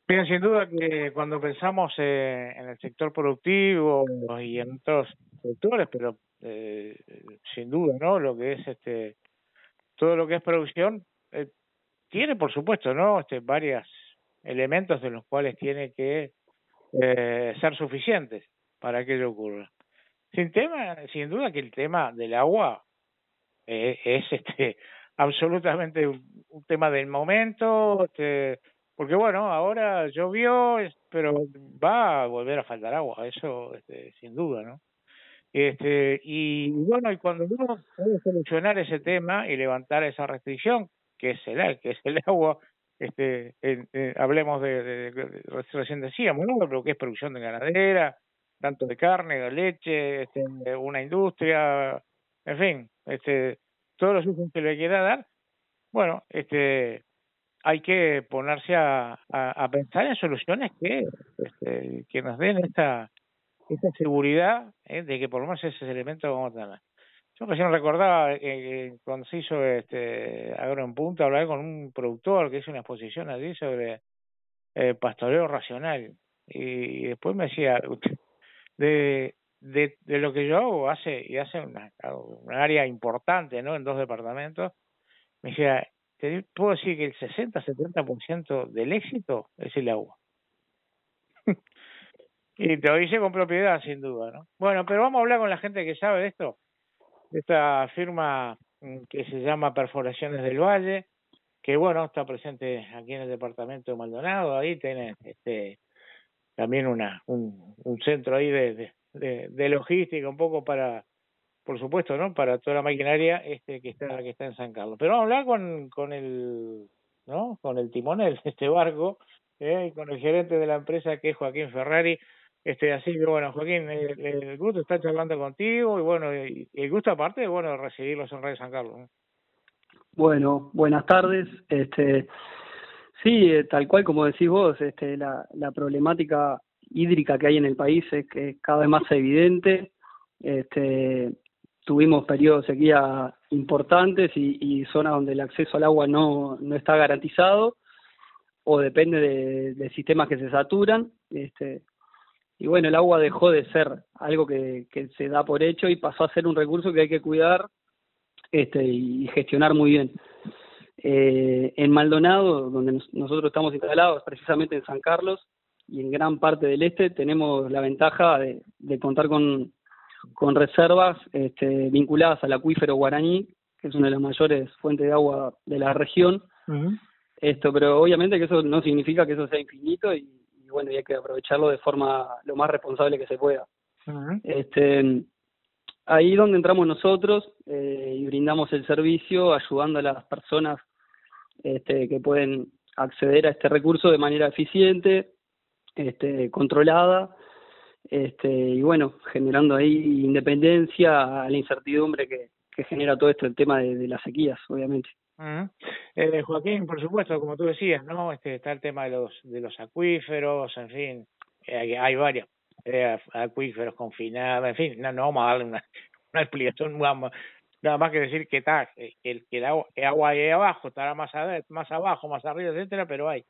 Bien, sin duda que cuando pensamos en el sector productivo y en otros sectores, pero sin duda, ¿no? Lo que es todo lo que es producción tiene, por supuesto, ¿no? Varios elementos de los cuales tiene que ser suficientes para que ello ocurra. Sin duda que el tema del agua es absolutamente un tema del momento, porque bueno, ahora llovió, pero va a volver a faltar agua, eso sin duda, ¿no? Y bueno, y cuando uno puede solucionar ese tema y levantar esa restricción, que es el agua, hablemos recién decíamos, ¿no? Lo que es producción de ganadera, tanto de carne, de leche, una industria, en fin, todos los usos que le quiera dar, bueno, hay que ponerse a pensar en soluciones que nos den esa seguridad de que por lo menos ese elemento vamos a tener. Yo recién recordaba cuando se hizo ahora en Punta, hablaba con un productor que hizo una exposición allí sobre pastoreo racional y después me decía de lo que yo hago hace un área importante, ¿no? En 2 departamentos, me decía, te puedo decir que el 60-70% del éxito es el agua. Y te lo dice con propiedad, sin duda, ¿no? Bueno, pero vamos a hablar con la gente que sabe de esto, de esta firma que se llama Perforaciones del Valle, que bueno, está presente aquí en el departamento de Maldonado. Ahí tenés también un centro ahí de logística, un poco para, por supuesto, ¿no? Para toda la maquinaria que está en San Carlos. Pero vamos a hablar con el, ¿no? Con el timonel de este barco, y con el gerente de la empresa, que es Joaquín Ferrari. Así que bueno, Joaquín, el gusto está charlando contigo y bueno, y el gusto aparte, bueno, de recibirlos en Radio San Carlos, ¿no? Bueno, buenas tardes. Sí, tal cual como decís vos, la problemática hídrica que hay en el país es que cada vez más evidente. Tuvimos periodos de sequía importantes y zonas donde el acceso al agua no está garantizado o depende de sistemas que se saturan. Y bueno, el agua dejó de ser algo que se da por hecho y pasó a ser un recurso que hay que cuidar y gestionar muy bien. En Maldonado, donde nosotros estamos instalados, precisamente en San Carlos y en gran parte del tenemos la ventaja de contar con reservas vinculadas al acuífero Guaraní, que es una de las mayores fuentes de agua de la región. Uh-huh. Pero obviamente que eso no significa que eso sea infinito y bueno, y hay que aprovecharlo de forma lo más responsable que se pueda. Uh-huh. Ahí donde entramos nosotros y brindamos el servicio ayudando a las personas que pueden acceder a este recurso de manera eficiente, controlada, y bueno, generando ahí independencia a la incertidumbre que genera todo esto, el tema de las sequías, obviamente. Uh-huh. Joaquín, por supuesto, como tú decías, ¿no? Está el tema de los acuíferos, en fin, hay varios acuíferos confinados, en fin, no vamos a darle una explicación, nada más que decir que el agua hay ahí abajo, estará más abajo, más arriba, etcétera, pero hay.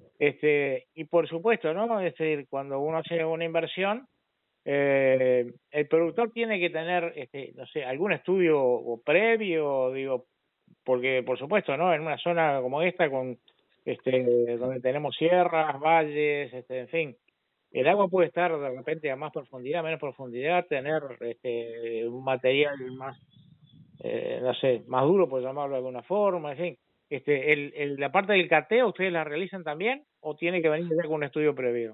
Y por supuesto, ¿no? Es decir, cuando uno hace una inversión, el productor tiene que tener, no sé, algún estudio previo, digo, porque por supuesto, ¿no? En una zona como esta, con donde tenemos sierras, valles, en fin, el agua puede estar de repente a más profundidad, menos profundidad, tener un material más, no sé, más duro, por llamarlo de alguna forma, en fin. La parte del cateo, ¿ustedes la realizan también o tiene que venir ya con un estudio previo?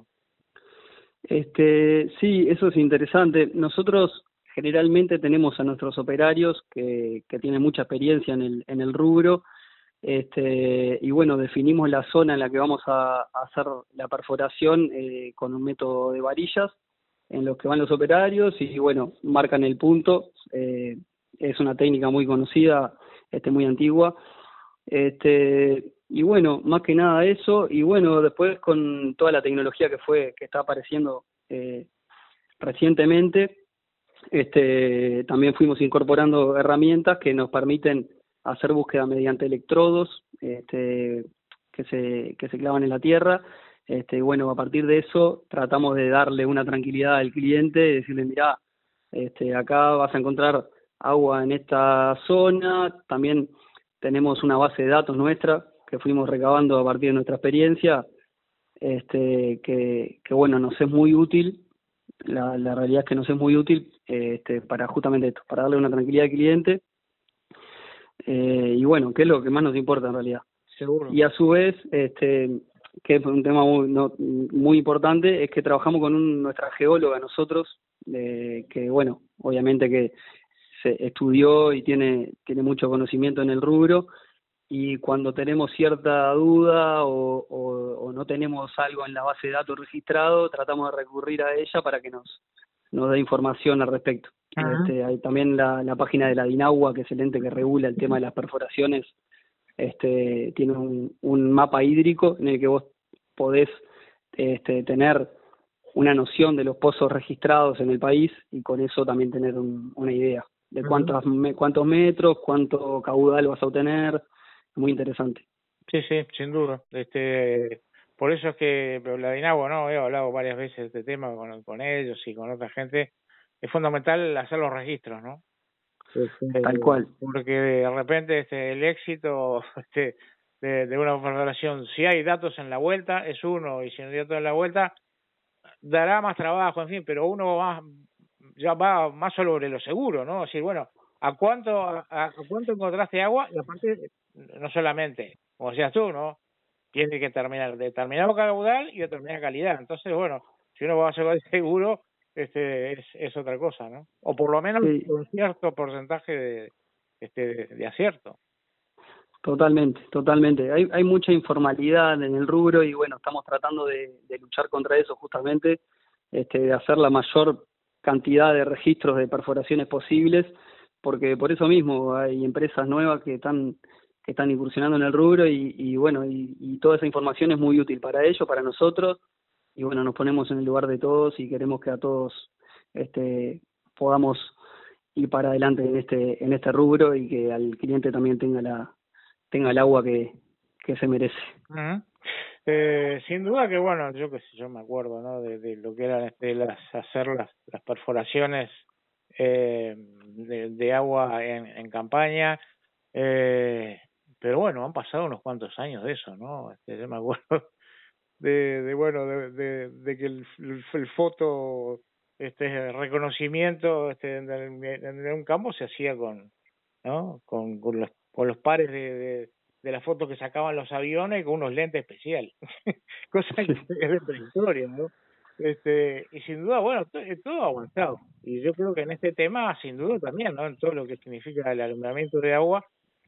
Sí, eso es interesante. Nosotros generalmente tenemos a nuestros operarios que tienen mucha experiencia en el rubro, y bueno, definimos la zona en la que vamos a hacer la perforación con un método de varillas en los que van los operarios y bueno, marcan el punto. Es una técnica muy conocida, muy antigua. Y bueno, más que nada eso, y bueno, después con toda la tecnología que está apareciendo recientemente, también fuimos incorporando herramientas que nos permiten hacer búsqueda mediante electrodos que se clavan en la tierra Y bueno, a partir de eso tratamos de darle una tranquilidad al cliente, decirle, mirá, acá vas a encontrar agua en esta zona. También tenemos una base de datos nuestra que fuimos recabando a partir de nuestra experiencia, que bueno, nos es muy útil. La realidad es que nos es muy útil para justamente esto, para darle una tranquilidad al cliente, y bueno, que es lo que más nos importa en realidad. Seguro. Y a su vez, que es un tema muy importante, es que trabajamos con nuestra geóloga nosotros, que bueno, obviamente que se estudió y tiene mucho conocimiento en el rubro, y cuando tenemos cierta duda o no tenemos algo en la base de datos registrado, tratamos de recurrir a ella para que nos dé información al respecto. Hay también la página de la DINAGUA, que es el ente que regula el tema de las perforaciones. Tiene un mapa hídrico en el que vos podés tener una noción de los pozos registrados en el país, y con eso también tener una idea de cuántos metros, cuánto caudal vas a obtener. Muy interesante. Sí, sin duda. Por eso es que la DINAGUA, ¿no? He hablado varias veces de este tema con ellos y con otra gente. Es fundamental hacer los registros, ¿no? Tal cual. Porque de repente el éxito de una perforación, si hay datos en la vuelta, es uno, y si no hay datos en la vuelta, dará más trabajo, en fin, pero uno ya va más sobre lo seguro, ¿no? Es decir, bueno, ¿a cuánto encontraste agua? Y aparte, no solamente, como decías tú, ¿no? Tiene que terminar determinado caudal y determinada calidad. Entonces, bueno, si uno va a ser seguro, es otra cosa, ¿no? O por lo menos sí, un cierto porcentaje de acierto. Totalmente. Hay mucha informalidad en el rubro, y bueno, estamos tratando de luchar contra eso justamente, de hacer la mayor cantidad de registros de perforaciones posibles, porque por eso mismo hay empresas nuevas que están incursionando en el rubro, y bueno, y toda esa información es muy útil para ellos, para nosotros, y bueno, nos ponemos en el lugar de todos y queremos que a todos podamos ir para adelante en este rubro, y que al cliente también tenga el agua que se merece. Sin duda que, bueno, yo me acuerdo, ¿no? De lo que eran hacer las perforaciones de agua en campaña, pero bueno, han pasado unos cuantos años de eso, ¿no? Yo me acuerdo de que el foto, reconocimiento en un campo se hacía ¿no? Con los pares de la foto que sacaban los aviones, con unos lentes especiales. Cosa que es de prehistoria, ¿no? Y sin duda, bueno, todo ha avanzado. Y yo creo que en este tema, sin duda también, ¿no? En todo lo que significa el alumbramiento de agua,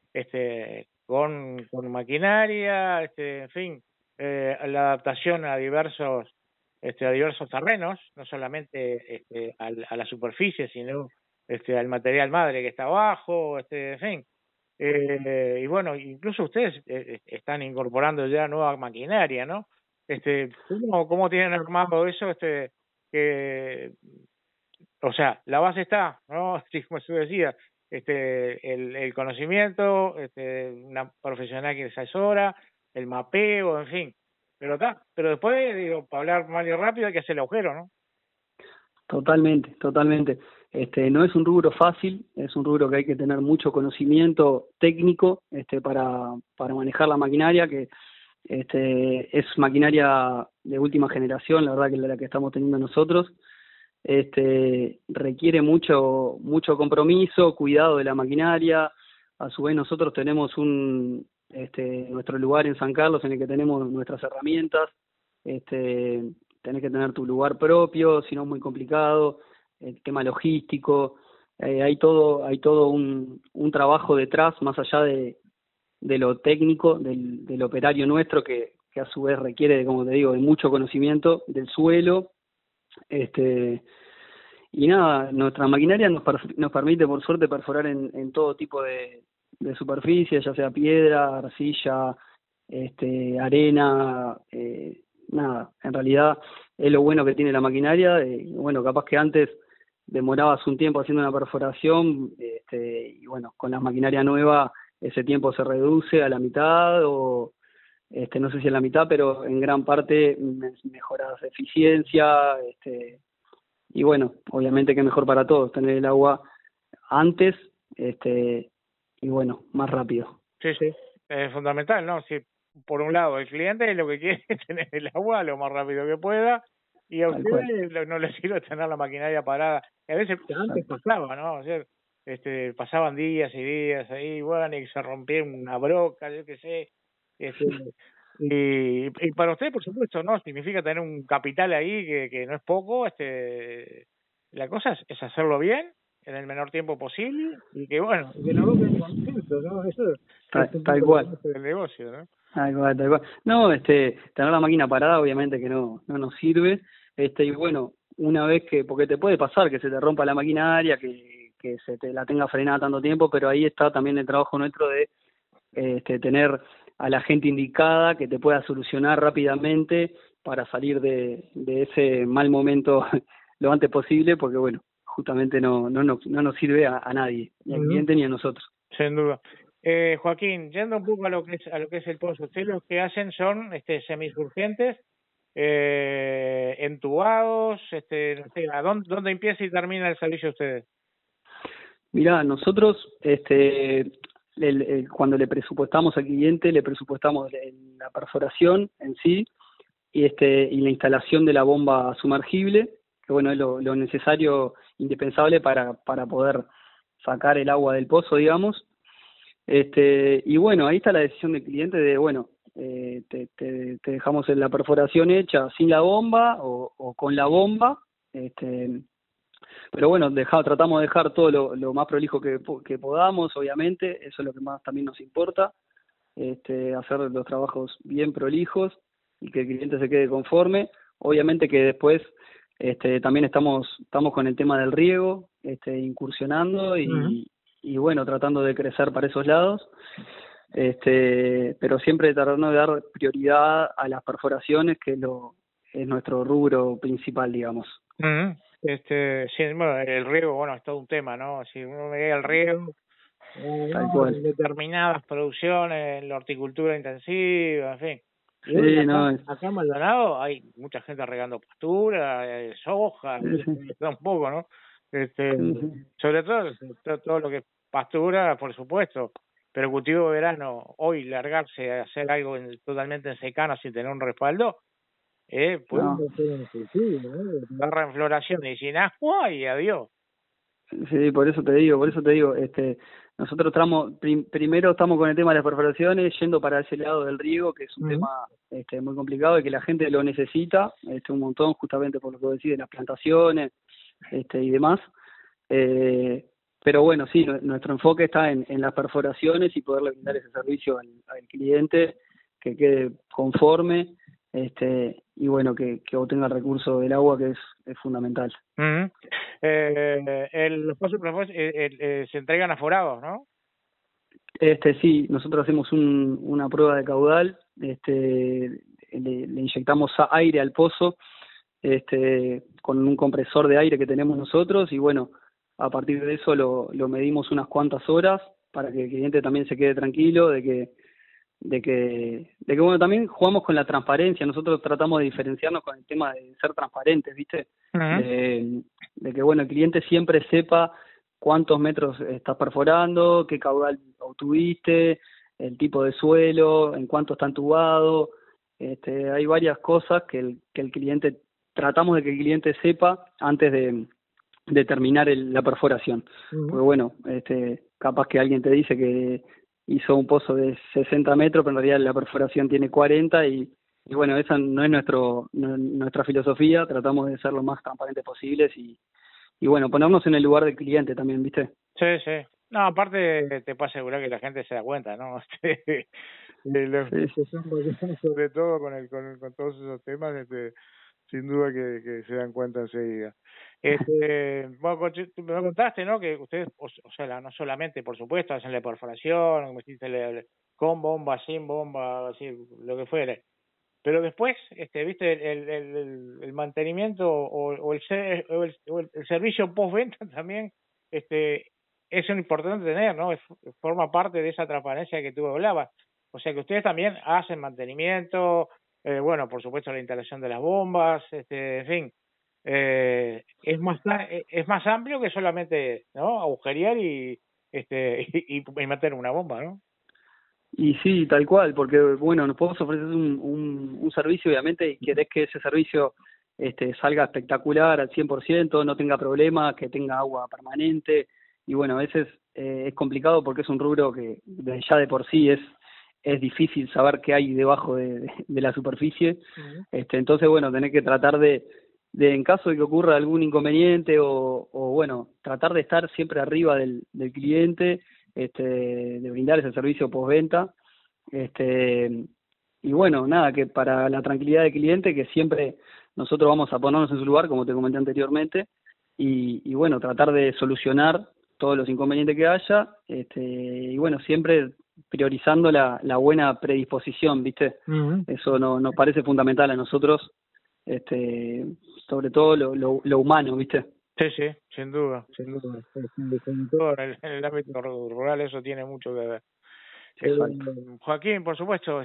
con maquinaria, en fin, la adaptación a diversos terrenos, no solamente a la superficie, sino al material madre que está abajo, en fin. Y bueno, incluso ustedes están incorporando ya nueva maquinaria, ¿no? ¿Cómo tienen armado eso? O sea, la base está, ¿no? Así como se decía, el conocimiento, una profesional que les asesora, el mapeo, en fin. Pero después, digo, para hablar mal y rápido, hay que hacer el agujero, ¿no? Totalmente. No es un rubro fácil, es un rubro que hay que tener mucho conocimiento técnico para manejar la maquinaria, que es maquinaria de última generación, la verdad, que la que estamos teniendo nosotros. Requiere mucho compromiso, cuidado de la maquinaria. A su vez, nosotros tenemos nuestro lugar en San Carlos, en el que tenemos nuestras herramientas. Tenés que tener tu lugar propio, si no es muy complicado. El tema logístico, hay todo un trabajo detrás, más allá de lo técnico, del operario nuestro, que a su vez requiere, como te digo, de mucho conocimiento del suelo. Y nada, nuestra maquinaria nos permite, por suerte, perforar en todo tipo de superficie, ya sea piedra, arcilla, arena, nada. En realidad es lo bueno que tiene la maquinaria. Bueno, capaz que antes demorabas un tiempo haciendo una perforación, y bueno, con la maquinaria nueva ese tiempo se reduce a la mitad, o no sé si en la mitad, pero en gran parte mejoras de eficiencia, y bueno, obviamente que es mejor para todos tener el agua antes, y bueno, más rápido. Sí, sí, es fundamental, ¿no? Si por un lado el cliente lo que quiere es tener el agua lo más rápido que pueda y a Tal cual. ustedes no les sirve tener la maquinaria parada. Y a veces antes Exacto. pasaba, ¿no? O sea, pasaban días y días ahí, bueno, y se rompía una broca, yo qué sé. Este, y para usted, por supuesto, ¿no? Significa tener un capital ahí que no es poco. La cosa es hacerlo bien en el menor tiempo posible y que, bueno, que los dos queden contentos, ¿no? Eso es un Tal poco la cual. base del negocio, ¿no? Tal cual, tal cual. No, tener la máquina parada obviamente que no nos sirve, y bueno, una vez porque te puede pasar que se te rompa la maquinaria, que se te la tenga frenada tanto tiempo, pero ahí está también el trabajo nuestro de tener a la gente indicada que te pueda solucionar rápidamente para salir de ese mal momento lo antes posible, porque bueno, justamente no nos sirve a nadie, ni al Ujú. cliente ni a nosotros. Sin duda. Joaquín, yendo un poco a lo que es el pozo, ustedes lo que hacen son semisurgentes, entubados, no sé, ¿dónde empieza y termina el servicio de ustedes? Mirá, nosotros, cuando le presupuestamos al cliente, le presupuestamos la perforación en sí y la instalación de la bomba sumergible, que bueno, es lo necesario, indispensable para poder sacar el agua del pozo, digamos. Y bueno, ahí está la decisión del cliente de, bueno, te dejamos la perforación hecha sin la bomba o con la bomba, pero bueno, tratamos de dejar todo lo más prolijo que podamos, obviamente, eso es lo que más también nos importa, hacer los trabajos bien prolijos y que el cliente se quede conforme. Obviamente que después también estamos con el tema del riego, incursionando Ujú. y bueno, tratando de crecer para esos lados, pero siempre tratando de dar prioridad a las perforaciones, que es nuestro rubro principal, digamos. Ujú. Sí, bueno, el riego, bueno, es todo un tema, ¿no? Si uno ve el riego, Tal no, cual. determinadas producciones, la horticultura intensiva, en fin. Y bueno, Sí, no, acá en Maldonado hay mucha gente regando pastura, soja, sí, sí, un poco, ¿no? Este, sí, sí. sobre todo lo que es pastura, por supuesto, pero cultivo de verano, hoy largarse a hacer algo totalmente en secano sin tener un respaldo, puede No, ser un suicidio, ¿no? Agarra en floración y sin agua y adiós. sí, por eso te digo, nosotros primero estamos con el tema de las perforaciones, yendo para ese lado del riego, que es un Ujú. tema muy complicado y que la gente lo necesita, un montón, justamente por lo que vos decís de las plantaciones, y demás. Pero bueno, sí, nuestro enfoque está en las perforaciones y poderle brindar ese servicio al cliente, que quede conforme, y bueno, que obtenga el recurso del agua, que es fundamental. Ujú. Los pasos se entregan aforados, ¿no? Sí, nosotros hacemos una prueba de caudal, le inyectamos aire al pozo, con un compresor de aire que tenemos nosotros y bueno, a partir de eso lo medimos unas cuantas horas para que el cliente también se quede tranquilo de que bueno, también jugamos con la transparencia. Nosotros tratamos de diferenciarnos con el tema de ser transparentes, ¿viste? Ujú. De que bueno, el cliente siempre sepa cuántos metros estás perforando, qué caudal obtuviste, el tipo de suelo, en cuánto está entubado. Hay varias cosas que el cliente, tratamos de que el cliente sepa antes de terminar la perforación. Ujú. Porque bueno, capaz que alguien te dice que hizo un pozo de 60 metros, pero en realidad la perforación tiene 40 y bueno, esa no es nuestra filosofía, tratamos de ser lo más transparentes posibles y bueno, ponernos en el lugar del cliente también, ¿viste? Sí, sí. No, aparte te puedo asegurar que la gente se da cuenta, ¿no? Sí, Los que son bailarines, sobre todo con todos esos temas, sin duda que se dan cuenta enseguida. Bueno, tú me contaste, ¿no? Que ustedes, o sea, no solamente, por supuesto, hacen la perforación, como dijiste, con bomba, sin bomba, así, lo que fuere. Pero después, viste, el mantenimiento o el servicio postventa también, es un importante tener, ¿no? Forma parte de esa transparencia que tú hablabas. O sea que ustedes también hacen mantenimiento, bueno, por supuesto la instalación de las bombas, en fin, es más amplio que solamente, ¿no? Agujerear y meter una bomba, ¿no? Y sí, tal cual, porque bueno, nos podemos ofrecer un servicio, obviamente, y querés que ese servicio salga espectacular al 100%, no tenga problemas, que tenga agua permanente, y bueno, a veces es complicado porque es un rubro que ya de por sí es difícil saber qué hay debajo de la superficie. Uh-huh. Entonces, bueno, tenés que tratar de en caso de que ocurra algún inconveniente o bueno, tratar de estar siempre arriba del cliente, de brindar ese servicio postventa. Y bueno, nada, que para la tranquilidad del cliente, que siempre nosotros vamos a ponernos en su lugar, como te comenté anteriormente, y bueno, tratar de solucionar todos los inconvenientes que haya, y bueno, siempre priorizando la buena predisposición, ¿viste? Uh-huh. Eso nos parece fundamental a nosotros, sobre todo lo humano, ¿viste? Sí, sí, sin duda, sin duda. Sobre todo en el ámbito rural eso tiene mucho que ver. Exacto. Joaquín, por supuesto,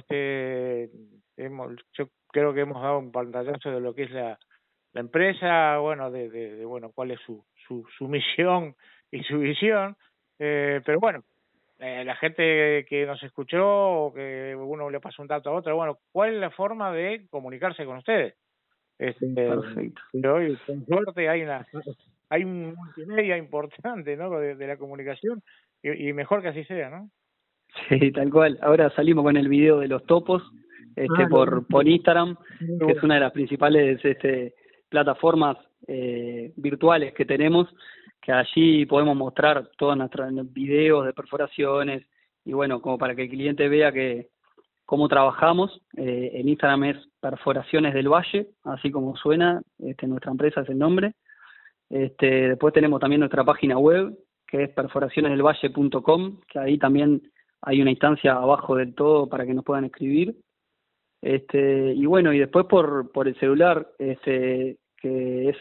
yo creo que hemos dado un pantallazo de lo que es la empresa, bueno, bueno, cuál es su misión y su visión, pero bueno, la gente que nos escuchó o que uno le pasó un dato a otro, bueno, ¿cuál es la forma de comunicarse con ustedes? Perfecto. Pero hoy, con suerte, hay un multimedia importante, ¿no? De la comunicación y mejor que así sea, ¿no? Sí, tal cual. Ahora salimos con el video de los topos por Instagram, que es una de las principales plataformas virtuales que tenemos, que allí podemos mostrar todos nuestros videos de perforaciones y bueno, como para que el cliente vea que cómo trabajamos. En Instagram es Perforaciones del Valle, así como suena, nuestra empresa es el nombre. Después tenemos también nuestra página web, que es perforacionesdelvalle.com, que ahí también hay una instancia abajo del todo para que nos puedan escribir. Y bueno, y después por el celular, que es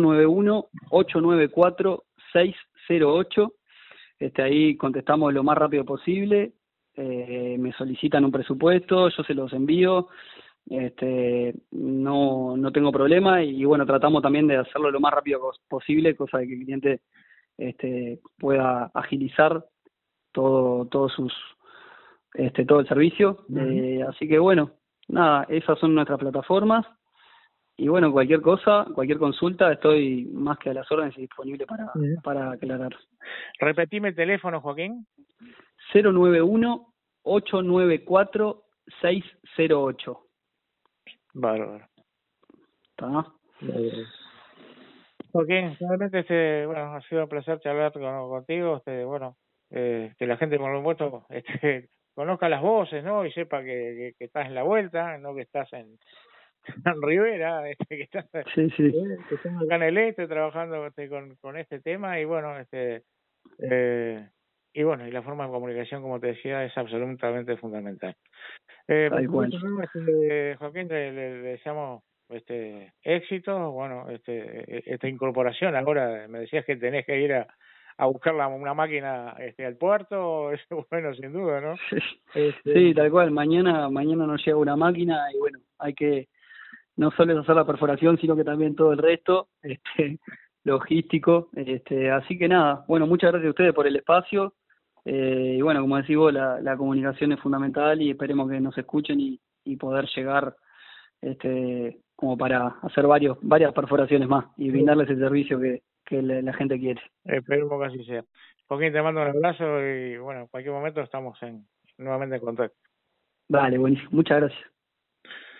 091-894-608. Ahí contestamos lo más rápido posible. Me solicitan un presupuesto, yo se los envío. No tengo problema y bueno, tratamos también de hacerlo lo más rápido posible, cosa de que el cliente pueda agilizar todo el servicio. Uh-huh. Así que bueno, nada, esas son nuestras plataformas y bueno, cualquier cosa, cualquier consulta, estoy más que a las órdenes y disponible para aclarar. Repetime el teléfono, Joaquín. 091-894-608. Bárbaro. ¿Está? Joaquín, realmente bueno, ha sido un placer charlar contigo, bueno, que la gente con los vuestros conozca las voces, ¿no? Y sepa que estás en la vuelta, no que estás en Rivera, que estás Sí, sí. que estás acá en el este trabajando con este tema y bueno, y bueno, y la forma de comunicación, como te decía, es absolutamente fundamental. Tal cual. Joaquín, le deseamos éxito, bueno, esta incorporación. Ahora me decías que tenés que ir a buscar una máquina al puerto, eso bueno, sin duda, ¿no? Sí, tal cual. Mañana nos llega una máquina y bueno, hay que no solo hacer la perforación, sino que también todo el resto, logístico. Así que nada, bueno, muchas gracias a ustedes por el espacio. Y bueno, como decís vos, la comunicación es fundamental y esperemos que nos escuchen y poder llegar como para hacer varias perforaciones más y brindarles el servicio que la gente quiere. Esperemos que así sea. Joaquín, te mando un abrazo y bueno, en cualquier momento estamos nuevamente en contacto. Vale, buenísimo. Muchas gracias.